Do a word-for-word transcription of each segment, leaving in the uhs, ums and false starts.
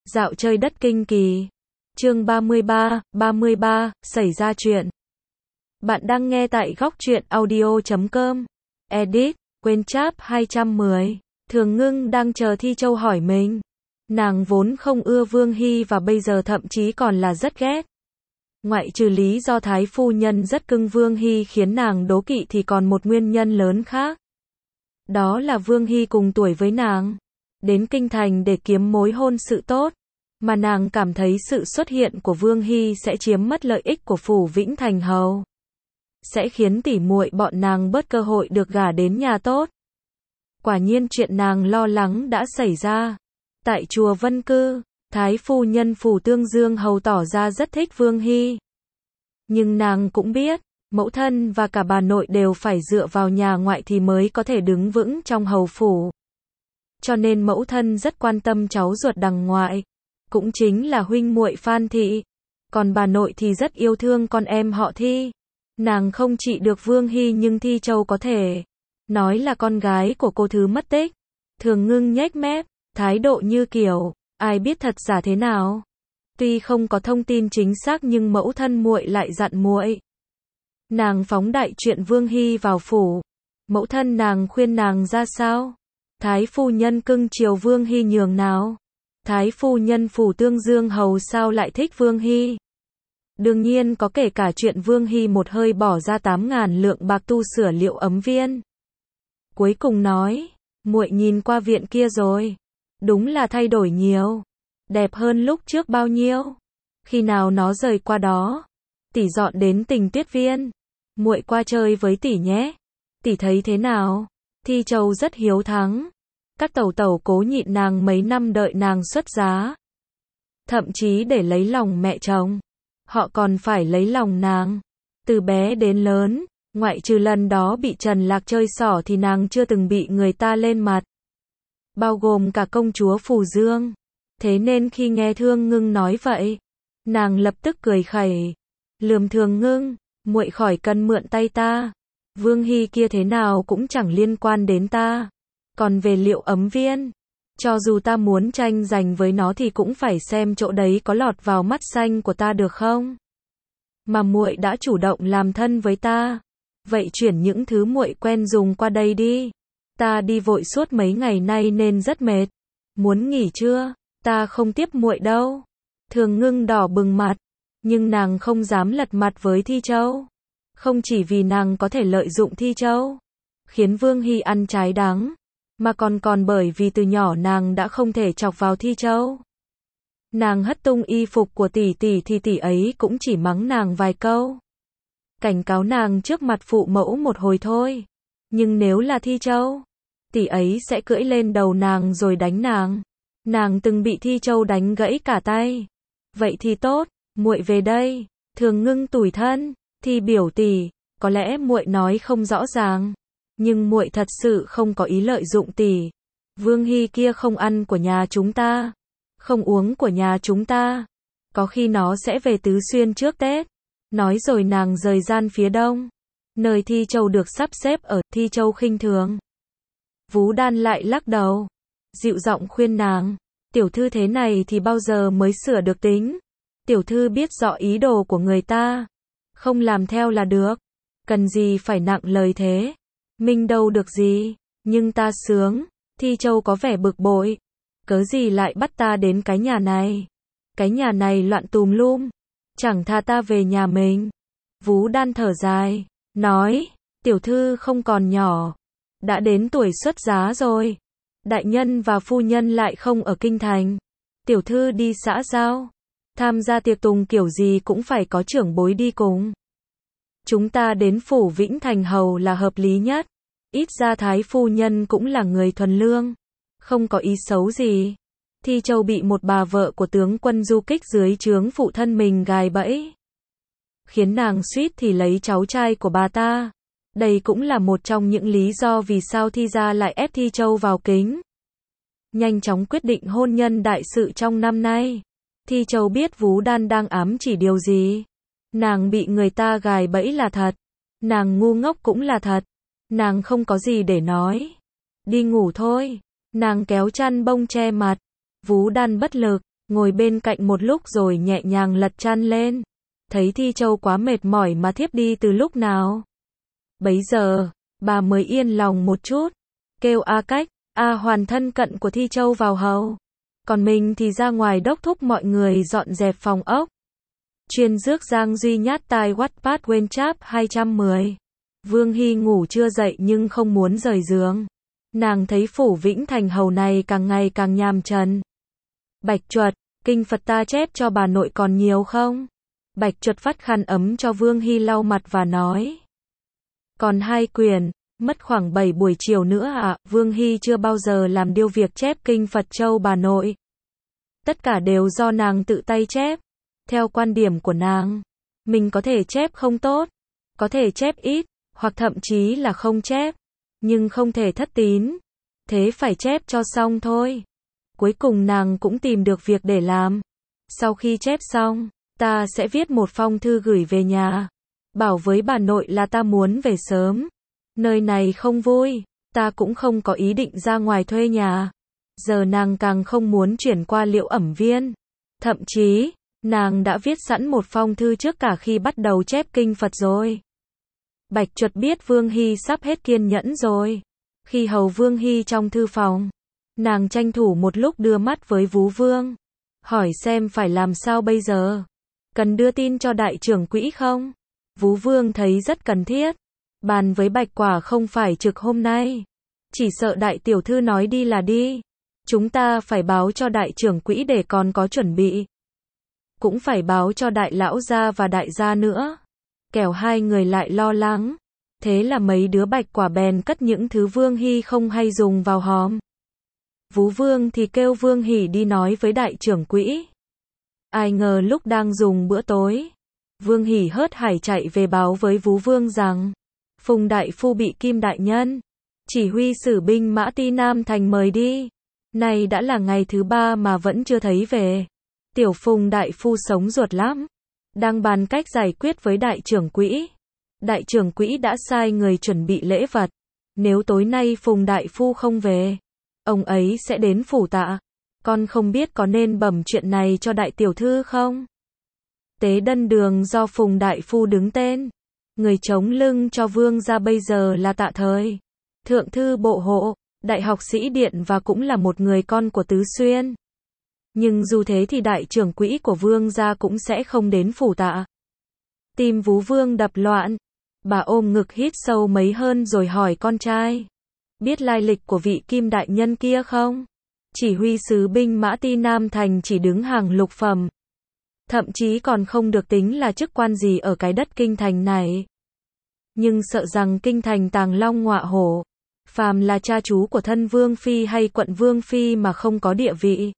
Dạo chơi đất kinh kỳ. Chương ba mươi ba, ba mươi ba, xảy ra chuyện. Bạn đang nghe tại góc truyện audio chấm com. Edit, quên chap hai trăm mười. Thường Ngưng đang chờ Thi Châu hỏi mình. Nàng vốn không ưa Vương Hy và bây giờ thậm chí còn là rất ghét. Ngoại trừ lý do Thái phu nhân rất cưng Vương Hy khiến nàng đố kỵ thì còn một nguyên nhân lớn khác. Đó là Vương Hy cùng tuổi với nàng. Đến kinh thành để kiếm mối hôn sự tốt. Mà nàng cảm thấy sự xuất hiện của Vương Hy sẽ chiếm mất lợi ích của phủ Vĩnh Thành Hầu. Sẽ khiến tỉ muội bọn nàng bớt cơ hội được gả đến nhà tốt. Quả nhiên chuyện nàng lo lắng đã xảy ra. Tại chùa Vân Cư, Thái phu nhân phủ Tương Dương Hầu tỏ ra rất thích Vương Hy. Nhưng nàng cũng biết, mẫu thân và cả bà nội đều phải dựa vào nhà ngoại thì mới có thể đứng vững trong hầu phủ. Cho nên mẫu thân rất quan tâm cháu ruột đằng ngoại, cũng chính là huynh muội Phan Thị. Còn bà nội thì rất yêu thương con em họ Thi. Nàng không trị được Vương Hy nhưng Thi Châu có thể nói là con gái của cô thứ mất tích. Thường Ngưng nhếch mép, thái độ như kiểu, ai biết thật giả thế nào. Tuy không có thông tin chính xác nhưng mẫu thân muội lại dặn muội. Nàng phóng đại chuyện Vương Hy vào phủ. Mẫu thân nàng khuyên nàng ra sao? Thái phu nhân cưng chiều Vương Hy nhường nào? Thái phu nhân phủ Tương Dương Hầu sao lại thích Vương Hy? Đương nhiên có kể cả chuyện Vương Hy một hơi bỏ ra tám ngàn lượng bạc tu sửa Liệu Ấm Viên. Cuối cùng nói, muội nhìn qua viện kia rồi, đúng là thay đổi nhiều, đẹp hơn lúc trước bao nhiêu. Khi nào nó rời qua đó, tỷ dọn đến Tình Tuyết Viên, muội qua chơi với tỷ nhé. Tỷ thấy thế nào? Thi Châu rất hiếu thắng. Các tẩu tẩu cố nhịn nàng mấy năm đợi nàng xuất giá. Thậm chí để lấy lòng mẹ chồng. Họ còn phải lấy lòng nàng. Từ bé đến lớn, ngoại trừ lần đó bị Trần Lạc chơi xỏ thì nàng chưa từng bị người ta lên mặt. Bao gồm cả công chúa Phù Dương. Thế nên khi nghe Thương Ngưng nói vậy, nàng lập tức cười khẩy. Lườm Thường Ngưng, muội khỏi cần mượn tay ta. Vương Hy kia thế nào cũng chẳng liên quan đến ta. Còn về Liệu Ấm Viên, cho dù ta muốn tranh giành với nó thì cũng phải xem chỗ đấy có lọt vào mắt xanh của ta được không. Mà muội đã chủ động làm thân với ta, vậy chuyển những thứ muội quen dùng qua đây đi. Ta đi vội suốt mấy ngày nay nên rất mệt. Muốn nghỉ chưa? Ta không tiếp muội đâu. Thường Ngưng đỏ bừng mặt, nhưng nàng không dám lật mặt với Thi Châu. Không chỉ vì nàng có thể lợi dụng Thi Châu, khiến Vương Hy ăn trái đắng, mà còn còn bởi vì từ nhỏ nàng đã không thể chọc vào Thi Châu. Nàng hất tung y phục của tỷ tỷ thì tỷ ấy cũng chỉ mắng nàng vài câu. Cảnh cáo nàng trước mặt phụ mẫu một hồi thôi. Nhưng nếu là Thi Châu, tỷ ấy sẽ cưỡi lên đầu nàng rồi đánh nàng. Nàng từng bị Thi Châu đánh gãy cả tay. Vậy thì tốt, muội về đây. Thường Ngưng tủi thân. Thi biểu tỷ, có lẽ muội nói không rõ ràng, nhưng muội thật sự không có ý lợi dụng tỷ. Vương Hy kia không ăn của nhà chúng ta, không uống của nhà chúng ta. Có khi nó sẽ về Tứ Xuyên trước Tết. Nói rồi nàng rời gian phía đông, nơi Thi Châu được sắp xếp ở. Thi Châu khinh thường. Vú Đan lại lắc đầu, dịu giọng khuyên nàng, tiểu thư thế này thì bao giờ mới sửa được tính. Tiểu thư biết rõ ý đồ của người ta, không làm theo là được. Cần gì phải nặng lời thế. Mình đâu được gì, nhưng ta sướng. Thi Châu có vẻ bực bội. Cớ gì lại bắt ta đến cái nhà này? Cái nhà này loạn tùm lum, chẳng tha ta về nhà mình. Vú Đan thở dài, nói, tiểu thư không còn nhỏ, đã đến tuổi xuất giá rồi. Đại nhân và phu nhân lại không ở kinh thành. Tiểu thư đi xã giao, tham gia tiệc tùng kiểu gì cũng phải có trưởng bối đi cùng. Chúng ta đến phủ Vĩnh Thành Hầu là hợp lý nhất. Ít ra Thái phu nhân cũng là người thuần lương, không có ý xấu gì. Thi Châu bị một bà vợ của tướng quân du kích dưới trướng phụ thân mình gài bẫy, khiến nàng suýt thì lấy cháu trai của bà ta. Đây cũng là một trong những lý do vì sao Thi gia lại ép Thi Châu vào kính. Nhanh chóng quyết định hôn nhân đại sự trong năm nay. Thi Châu biết Vú Đan đang ám chỉ điều gì. Nàng bị người ta gài bẫy là thật. Nàng ngu ngốc cũng là thật. Nàng không có gì để nói. Đi ngủ thôi. Nàng kéo chăn bông che mặt. Vú Đan bất lực, ngồi bên cạnh một lúc rồi nhẹ nhàng lật chăn lên. Thấy Thi Châu quá mệt mỏi mà thiếp đi từ lúc nào. Bấy giờ, bà mới yên lòng một chút, kêu A Cách, A Hoàn thân cận của Thi Châu vào hầu. Còn mình thì ra ngoài đốc thúc mọi người dọn dẹp phòng ốc. Chuyên rước Giang Duy nhát tai Wattpad quên chap hai trăm mười. Vương Hy ngủ chưa dậy nhưng không muốn rời giường. Nàng thấy phủ Vĩnh Thành hầu này càng ngày càng nhàm chán. Bạch Chuột, kinh Phật ta chép cho bà nội còn nhiều không? Bạch Chuột vắt khăn ấm cho Vương Hy lau mặt và nói. Còn hai quyển, mất khoảng bảy buổi chiều nữa ạ. À? Vương Hy chưa bao giờ làm điêu việc chép kinh Phật châu bà nội. Tất cả đều do nàng tự tay chép. Theo quan điểm của nàng, mình có thể chép không tốt, có thể chép ít, hoặc thậm chí là không chép, nhưng không thể thất tín. Thế phải chép cho xong thôi. Cuối cùng nàng cũng tìm được việc để làm. Sau khi chép xong, ta sẽ viết một phong thư gửi về nhà. Bảo với bà nội là ta muốn về sớm. Nơi này không vui, ta cũng không có ý định ra ngoài thuê nhà. Giờ nàng càng không muốn chuyển qua Liễu Ẩm Viên. Thậm chí, nàng đã viết sẵn một phong thư trước cả khi bắt đầu chép kinh Phật rồi. Bạch Chuột biết Vương Hy sắp hết kiên nhẫn rồi. Khi hầu Vương Hy trong thư phòng, nàng tranh thủ một lúc đưa mắt với Vú Vương. Hỏi xem phải làm sao bây giờ. Cần đưa tin cho đại trưởng quỹ không? Vú Vương thấy rất cần thiết. Bàn với Bạch Quả không phải trực hôm nay. Chỉ sợ đại tiểu thư nói đi là đi. Chúng ta phải báo cho đại trưởng quỹ để còn có chuẩn bị. Cũng phải báo cho đại lão gia và đại gia nữa. Kẻo hai người lại lo lắng. Thế là mấy đứa Bạch Quả bèn cất những thứ Vương Hy không hay dùng vào hòm. Vú Vương thì kêu Vương Hỷ đi nói với đại trưởng quỹ. Ai ngờ lúc đang dùng bữa tối, Vương Hỷ hớt hải chạy về báo với Vú Vương rằng Phùng đại phu bị Kim đại nhân, chỉ huy sử binh mã Ti Nam Thành mời đi. Nay đã là ngày thứ ba mà vẫn chưa thấy về. Tiểu Phùng đại phu sống ruột lắm, đang bàn cách giải quyết với đại trưởng quỹ. Đại trưởng quỹ đã sai người chuẩn bị lễ vật. Nếu tối nay Phùng đại phu không về, ông ấy sẽ đến phủ tạ. Con không biết có nên bẩm chuyện này cho đại tiểu thư không? Tế Đân Đường do Phùng đại phu đứng tên. Người chống lưng cho Vương gia bây giờ là Tạ Thời, thượng thư bộ hộ, đại học sĩ điện và cũng là một người con của Tứ Xuyên. Nhưng dù thế thì đại trưởng quỹ của Vương gia cũng sẽ không đến phủ tạ. Tim Vú Vương đập loạn. Bà ôm ngực hít sâu mấy hơn rồi hỏi con trai. Biết lai lịch của vị Kim đại nhân kia không? Chỉ huy sứ binh mã Ti Nam Thành chỉ đứng hàng lục phẩm. Thậm chí còn không được tính là chức quan gì ở cái đất kinh thành này. Nhưng sợ rằng kinh thành tàng long ngọa hổ. Phàm là cha chú của thân vương phi hay quận vương phi mà không có địa vị.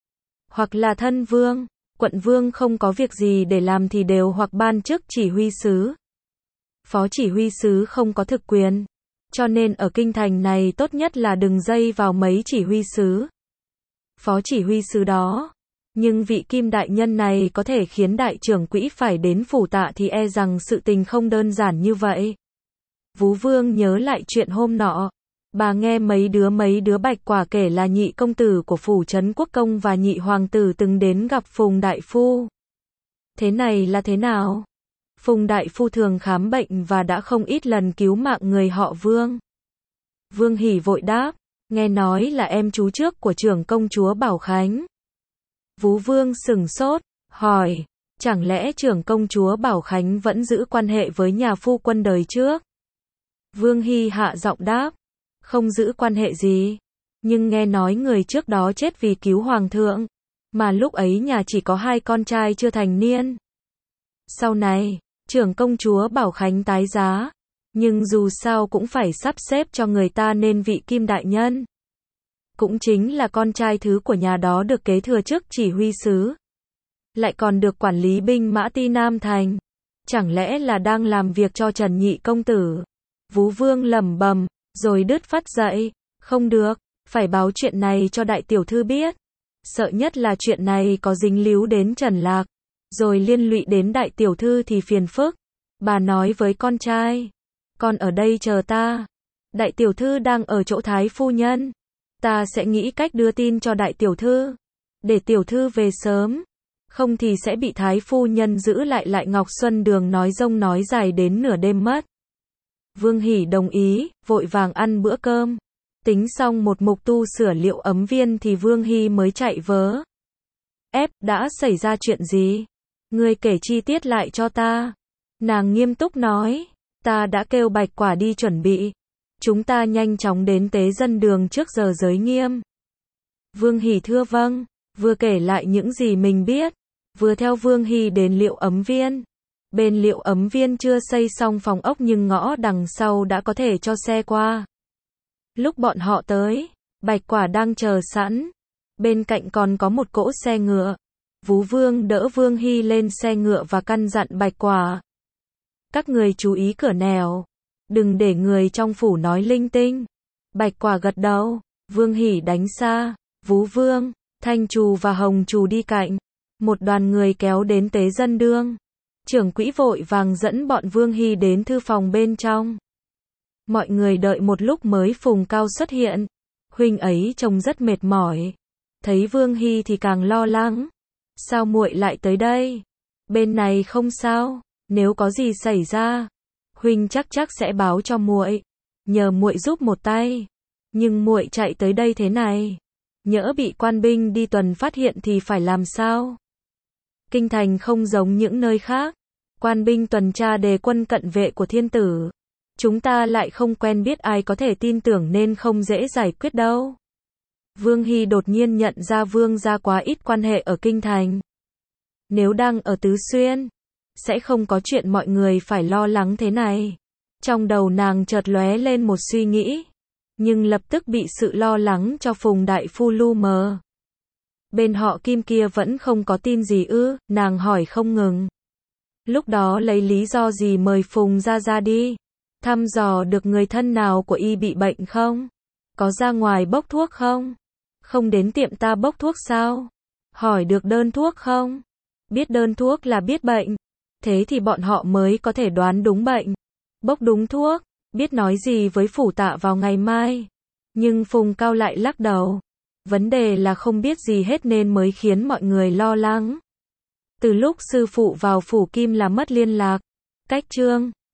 Hoặc là thân vương, quận vương không có việc gì để làm thì đều hoặc ban chức chỉ huy sứ. Phó chỉ huy sứ không có thực quyền. Cho nên ở kinh thành này tốt nhất là đừng dây vào mấy chỉ huy sứ. Phó chỉ huy sứ đó. Nhưng vị Kim đại nhân này có thể khiến đại trưởng quỹ phải đến phủ tạ thì e rằng sự tình không đơn giản như vậy. Vú Vương nhớ lại chuyện hôm nọ. Bà nghe mấy đứa mấy đứa Bạch Quả kể là nhị công tử của phủ trấn Quốc công và nhị hoàng tử từng đến gặp Phùng đại phu. Thế này là thế nào? Phùng đại phu thường khám bệnh và đã không ít lần cứu mạng người họ Vương. Vương Hỷ vội đáp, nghe nói là em chú trước của trưởng công chúa Bảo Khánh. Vú Vương sửng sốt, hỏi, chẳng lẽ trưởng công chúa Bảo Khánh vẫn giữ quan hệ với nhà phu quân đời trước? Vương Hy hạ giọng đáp, không giữ quan hệ gì, nhưng nghe nói người trước đó chết vì cứu hoàng thượng, mà lúc ấy nhà chỉ có hai con trai chưa thành niên. Sau này, trưởng công chúa Bảo Khánh tái giá, nhưng dù sao cũng phải sắp xếp cho người ta nên vị Kim đại nhân. Cũng chính là con trai thứ của nhà đó được kế thừa chức chỉ huy sứ. Lại còn được quản lý binh mã Ti Nam Thành. Chẳng lẽ là đang làm việc cho Trần nhị công tử? Vú Vương lẩm bẩm, rồi đứt phát dậy. Không được, phải báo chuyện này cho đại tiểu thư biết. Sợ nhất là chuyện này có dính líu đến Trần Lạc. Rồi liên lụy đến đại tiểu thư thì phiền phức. Bà nói với con trai. Con ở đây chờ ta. Đại tiểu thư đang ở chỗ thái phu nhân. Ta sẽ nghĩ cách đưa tin cho đại tiểu thư. để tiểu thư về sớm, không thì sẽ bị thái phu nhân giữ lại. Lại Ngọc Xuân Đường nói dông nói dài đến nửa đêm mất. Vương Hỷ đồng ý, vội vàng ăn bữa cơm. Tính xong một mục tu sửa Liệu Ấm Viên thì Vương Hy mới chạy vớ. Ép, đã xảy ra chuyện gì? Ngươi kể chi tiết lại cho ta. Nàng nghiêm túc nói, ta đã kêu Bạch Quả đi chuẩn bị. Chúng ta nhanh chóng đến Tế Dân Đường trước giờ giới nghiêm. Vương Hỷ thưa vâng, vừa kể lại những gì mình biết, vừa theo Vương Hy đến Liệu Ấm Viên. Bên Liệu Ấm Viên chưa xây xong phòng ốc nhưng ngõ đằng sau đã có thể cho xe qua. Lúc bọn họ tới, Bạch Quả đang chờ sẵn. Bên cạnh còn có một cỗ xe ngựa. Vú Vương đỡ Vương Hy lên xe ngựa và căn dặn Bạch Quả. Các người chú ý cửa nẻo. Đừng để người trong phủ nói linh tinh. Bạch Quả gật đầu. Vương Hỷ đánh xa. Vú Vương, Thanh Trù và Hồng Trù đi cạnh. Một đoàn người kéo đến Tế Dân Đường. Trưởng quỹ vội vàng dẫn bọn Vương Hy đến thư phòng bên trong. Mọi người đợi một lúc mới Phùng Cao xuất hiện. Huynh ấy trông rất mệt mỏi. Thấy Vương Hy thì càng lo lắng. Sao muội lại tới đây? Bên này không sao, nếu có gì xảy ra, huynh chắc chắc sẽ báo cho muội, nhờ muội giúp một tay. Nhưng muội chạy tới đây thế này, nhỡ bị quan binh đi tuần phát hiện thì phải làm sao? Kinh thành không giống những nơi khác, quan binh tuần tra đề quân cận vệ của thiên tử. Chúng ta lại không quen biết ai có thể tin tưởng nên không dễ giải quyết đâu. Vương Hy đột nhiên nhận ra Vương gia quá ít quan hệ ở kinh thành. Nếu đang ở Tứ Xuyên, sẽ không có chuyện mọi người phải lo lắng thế này. Trong đầu nàng chợt lóe lên một suy nghĩ, nhưng lập tức bị sự lo lắng cho Phùng đại phu lu mờ. Bên họ Kim kia vẫn không có tin gì ư? Nàng hỏi không ngừng. Lúc đó lấy lý do gì mời Phùng ra ra đi? Thăm dò được người thân nào của y bị bệnh không? Có ra ngoài bốc thuốc không? Không đến tiệm ta bốc thuốc sao? Hỏi được đơn thuốc không? Biết đơn thuốc là biết bệnh. Thế thì bọn họ mới có thể đoán đúng bệnh, bốc đúng thuốc, biết nói gì với phủ tạ vào ngày mai. Nhưng Phùng Cao lại lắc đầu. Vấn đề là không biết gì hết nên mới khiến mọi người lo lắng. Từ lúc sư phụ vào phủ Kim là mất liên lạc. Cách chương